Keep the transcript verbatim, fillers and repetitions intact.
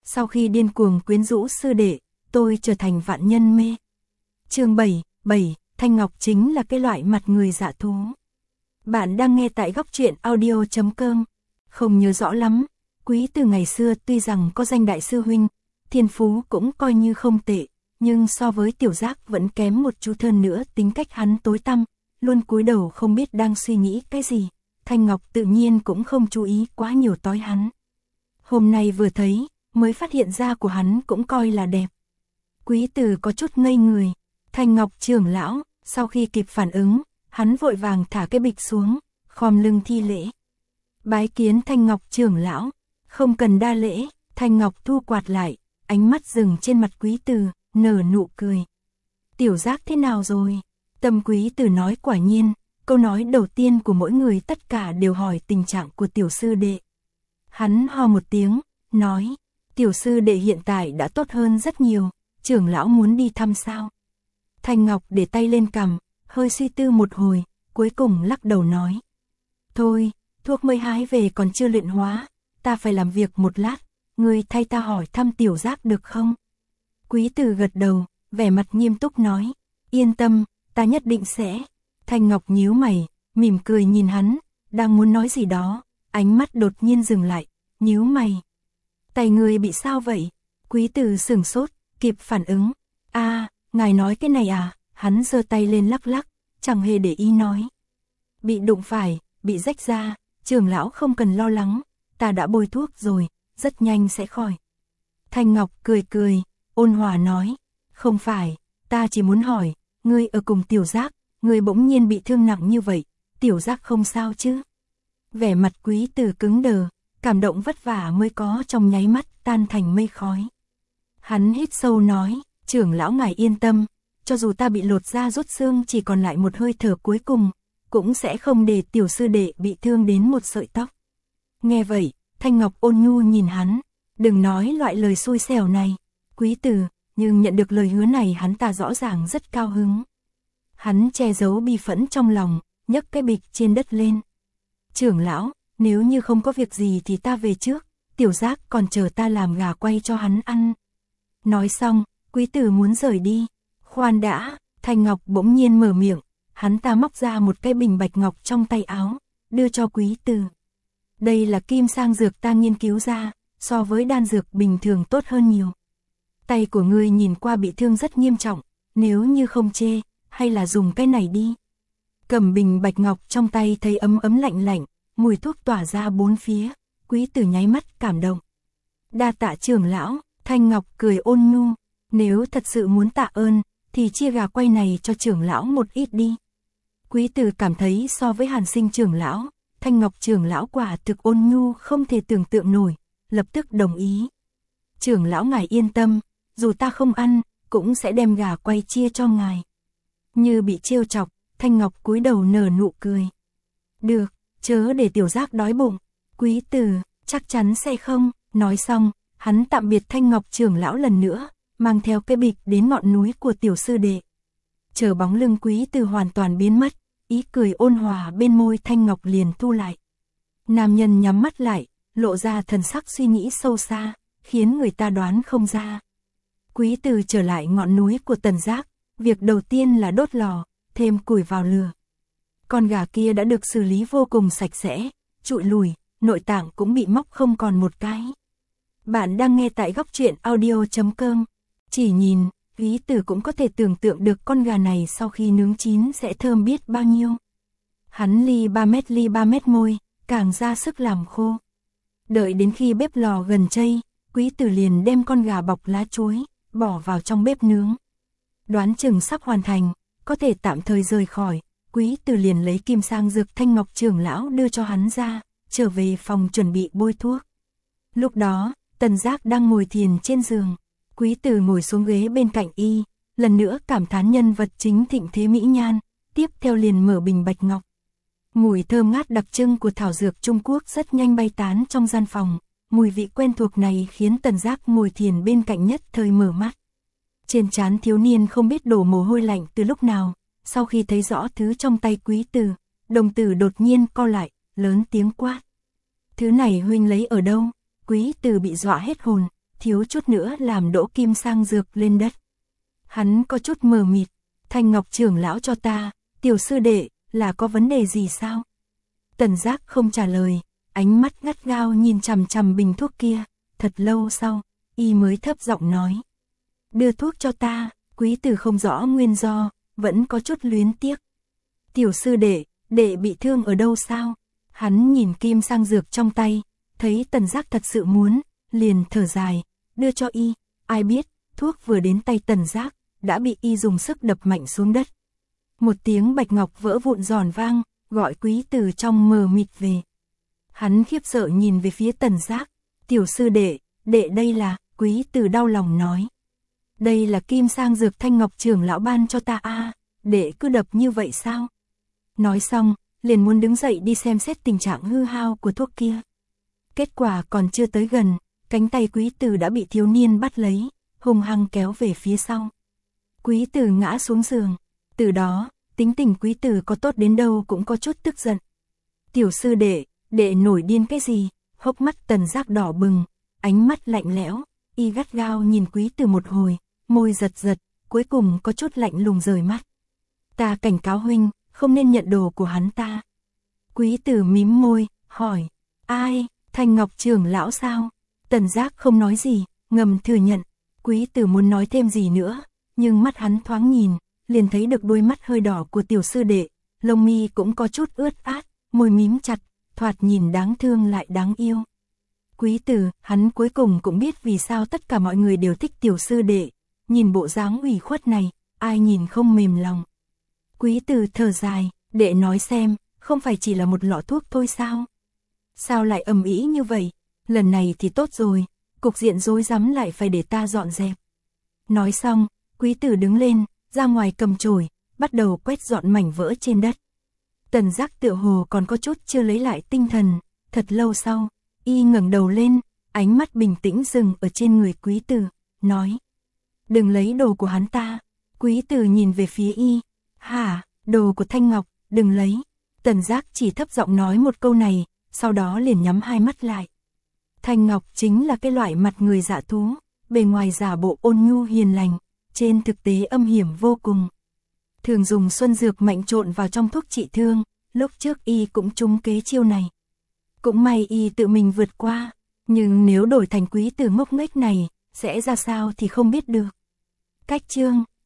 sau khi điên cuồng quyến rũ sư đệ, tôi trở thành vạn nhân mê. Chương bảy, bảy, Thanh Ngọc chính là cái loại mặt người dạ thú. Bạn đang nghe tại góc truyện audio chấm com. Không nhớ rõ lắm, Quý Từ ngày xưa tuy rằng có danh đại sư huynh, thiên phú cũng coi như không tệ, nhưng so với Tiểu Giác vẫn kém một chút hơn nữa, tính cách hắn tối tăm, luôn cúi đầu không biết đang suy nghĩ cái gì. Thanh Ngọc tự nhiên cũng không chú ý quá nhiều tới hắn. Hôm nay vừa thấy, mới phát hiện da của hắn cũng coi là đẹp. Quý Từ có chút ngây người. Thanh Ngọc trưởng lão, sau khi kịp phản ứng, hắn vội vàng thả cái bịch xuống, khom lưng thi lễ. Bái kiến Thanh Ngọc trưởng lão. Không cần đa lễ. Thanh Ngọc thu quạt lại, ánh mắt dừng trên mặt Quý Từ, nở nụ cười. Tiểu Giác thế nào rồi? Tâm Quý Từ nói quả nhiên, câu nói đầu tiên của mỗi người tất cả đều hỏi tình trạng của tiểu sư đệ. Hắn ho một tiếng, nói, tiểu sư đệ hiện tại đã tốt hơn rất nhiều, trưởng lão muốn đi thăm sao? Thanh Ngọc để tay lên cằm, hơi suy tư một hồi, cuối cùng lắc đầu nói. Thôi, thuốc mới hái về còn chưa luyện hóa, ta phải làm việc một lát, ngươi thay ta hỏi thăm Tiểu Giác được không? Quý Từ gật đầu, vẻ mặt nghiêm túc nói, yên tâm, ta nhất định sẽ. Thanh Ngọc nhíu mày, mỉm cười nhìn hắn, đang muốn nói gì đó, ánh mắt đột nhiên dừng lại, nhíu mày. Tay ngươi bị sao vậy? Quý Từ sửng sốt, kịp phản ứng. A, à, ngài nói cái này à? Hắn giơ tay lên lắc lắc, chẳng hề để ý nói. Bị đụng phải, bị rách ra, trưởng lão không cần lo lắng, ta đã bôi thuốc rồi, rất nhanh sẽ khỏi. Thanh Ngọc cười cười, ôn hòa nói, không phải, ta chỉ muốn hỏi, ngươi ở cùng Tiểu Giác, ngươi bỗng nhiên bị thương nặng như vậy, Tiểu Giác không sao chứ? Vẻ mặt Quý Từ cứng đờ, cảm động vất vả mới có trong nháy mắt tan thành mây khói. Hắn hít sâu nói, trưởng lão ngài yên tâm, cho dù ta bị lột da rút xương chỉ còn lại một hơi thở cuối cùng, cũng sẽ không để tiểu sư đệ bị thương đến một sợi tóc. Nghe vậy, Thanh Ngọc ôn nhu nhìn hắn, đừng nói loại lời xui xẻo này, Quý Từ, nhưng nhận được lời hứa này hắn ta rõ ràng rất cao hứng. Hắn che giấu bi phẫn trong lòng, nhấc cái bịch trên đất lên. Trưởng lão, nếu như không có việc gì thì ta về trước, Tiểu Giác còn chờ ta làm gà quay cho hắn ăn. Nói xong, Quý Từ muốn rời đi. Khoan đã, Thanh Ngọc bỗng nhiên mở miệng, hắn ta móc ra một cái bình bạch ngọc trong tay áo, đưa cho Quý Từ. Đây là kim sang dược ta nghiên cứu ra, so với đan dược bình thường tốt hơn nhiều. Tay của ngươi nhìn qua bị thương rất nghiêm trọng, nếu như không chê, hay là dùng cái này đi. Cầm bình bạch ngọc trong tay thấy ấm ấm lạnh lạnh, mùi thuốc tỏa ra bốn phía, Quý Từ nháy mắt cảm động. Đa tạ trưởng lão, Thanh Ngọc cười ôn nhu, nếu thật sự muốn tạ ơn, thì chia gà quay này cho trưởng lão một ít đi. Quý Từ cảm thấy so với Hàn Sinh trưởng lão, Thanh Ngọc trưởng lão quả thực ôn nhu không thể tưởng tượng nổi, lập tức đồng ý. Trưởng lão ngài yên tâm, dù ta không ăn, cũng sẽ đem gà quay chia cho ngài. Như bị trêu chọc, Thanh Ngọc cúi đầu nở nụ cười. Được, chớ để Tiểu Giác đói bụng. Quý Từ, chắc chắn sẽ không. Nói xong, hắn tạm biệt Thanh Ngọc trưởng lão lần nữa, mang theo cái bịch đến ngọn núi của tiểu sư đệ. Chờ bóng lưng Quý Từ hoàn toàn biến mất, ý cười ôn hòa bên môi Thanh Ngọc liền thu lại. Nam nhân nhắm mắt lại, lộ ra thần sắc suy nghĩ sâu xa, khiến người ta đoán không ra. Quý Từ trở lại ngọn núi của Tần Giác, việc đầu tiên là đốt lò, thêm củi vào lửa. Con gà kia đã được xử lý vô cùng sạch sẽ, trụi lùi, nội tạng cũng bị móc không còn một cái. Bạn đang nghe tại góc truyện audio chấm com. Chỉ nhìn, Quý Từ cũng có thể tưởng tượng được con gà này sau khi nướng chín sẽ thơm biết bao nhiêu. Hắn ly ba mét ly ba mét môi, càng ra sức làm khô. Đợi đến khi bếp lò gần chây, Quý Từ liền đem con gà bọc lá chuối, bỏ vào trong bếp nướng. Đoán chừng sắp hoàn thành, có thể tạm thời rời khỏi, Quý Từ liền lấy kim sang dược Thanh Ngọc trưởng lão đưa cho hắn ra, trở về phòng chuẩn bị bôi thuốc. Lúc đó, Tần Giác đang ngồi thiền trên giường, Quý Từ ngồi xuống ghế bên cạnh y, lần nữa cảm thán nhân vật chính thịnh thế mỹ nhan, tiếp theo liền mở bình bạch ngọc. Mùi thơm ngát đặc trưng của thảo dược Trung Quốc rất nhanh bay tán trong gian phòng, mùi vị quen thuộc này khiến Tần Giác ngồi thiền bên cạnh nhất thời mở mắt. Trên trán thiếu niên không biết đổ mồ hôi lạnh từ lúc nào, sau khi thấy rõ thứ trong tay Quý Từ, đồng tử đột nhiên co lại, lớn tiếng quát. Thứ này huynh lấy ở đâu? Quý Từ bị dọa hết hồn, thiếu chút nữa làm đỗ kim sang dược lên đất. Hắn có chút mờ mịt, Thanh Ngọc trưởng lão cho ta, tiểu sư đệ, là có vấn đề gì sao? Tần Giác không trả lời, ánh mắt gắt gao nhìn chằm chằm bình thuốc kia, thật lâu sau, y mới thấp giọng nói. Đưa thuốc cho ta, Quý Tử không rõ nguyên do, vẫn có chút luyến tiếc. Tiểu sư đệ, đệ bị thương ở đâu sao? Hắn nhìn kim sang dược trong tay, thấy Tần Giác thật sự muốn, liền thở dài, đưa cho y, ai biết, thuốc vừa đến tay Tần Giác, đã bị y dùng sức đập mạnh xuống đất. Một tiếng bạch ngọc vỡ vụn giòn vang, gọi Quý Tử trong mờ mịt về. Hắn khiếp sợ nhìn về phía Tần Giác, tiểu sư đệ, đệ đây là, Quý Tử đau lòng nói. Đây là kim sang dược Thanh Ngọc trưởng lão ban cho ta a, à, đệ cứ đập như vậy sao? Nói xong, liền muốn đứng dậy đi xem xét tình trạng hư hao của thuốc kia. Kết quả còn chưa tới gần, cánh tay Quý Tử đã bị thiếu niên bắt lấy, hung hăng kéo về phía sau. Quý Tử ngã xuống giường, từ đó, tính tình Quý Tử có tốt đến đâu cũng có chút tức giận. Tiểu sư đệ, đệ nổi điên cái gì? Hốc mắt Tần Giác đỏ bừng, ánh mắt lạnh lẽo, y gắt gao nhìn Quý Tử một hồi, môi giật giật, cuối cùng có chút lạnh lùng rời mắt. Ta cảnh cáo huynh, không nên nhận đồ của hắn ta. Quý Tử mím môi, hỏi, ai, Thanh Ngọc trưởng lão sao? Tần Giác không nói gì, ngầm thừa nhận. Quý Tử muốn nói thêm gì nữa, nhưng mắt hắn thoáng nhìn, liền thấy được đôi mắt hơi đỏ của tiểu sư đệ, lông mi cũng có chút ướt át, môi mím chặt, thoạt nhìn đáng thương lại đáng yêu. Quý Tử, hắn cuối cùng cũng biết vì sao tất cả mọi người đều thích tiểu sư đệ, nhìn bộ dáng ủy khuất này, ai nhìn không mềm lòng. Quý Tử thở dài, đệ nói xem, không phải chỉ là một lọ thuốc thôi sao? Sao lại ầm ĩ như vậy? Lần này thì tốt rồi, cục diện rối rắm lại phải để ta dọn dẹp. Nói xong, Quý Tử đứng lên, ra ngoài cầm chổi, bắt đầu quét dọn mảnh vỡ trên đất. Tần Giác tựa hồ còn có chút chưa lấy lại tinh thần, thật lâu sau, y ngẩng đầu lên, ánh mắt bình tĩnh dừng ở trên người Quý Tử, nói. Đừng lấy đồ của hắn ta. Quý Tử nhìn về phía y. Hả, đồ của Thanh Ngọc, đừng lấy. Tần Giác chỉ thấp giọng nói một câu này, sau đó liền nhắm hai mắt lại. Thanh Ngọc chính là cái loại mặt người dạ thú, bề ngoài giả bộ ôn nhu hiền lành, trên thực tế âm hiểm vô cùng. Thường dùng xuân dược mạnh trộn vào trong thuốc trị thương, lúc trước y cũng trúng kế chiêu này. Cũng may y tự mình vượt qua, nhưng nếu đổi thành Quý Tử ngốc nghếch này, sẽ ra sao thì không biết được. Cách chương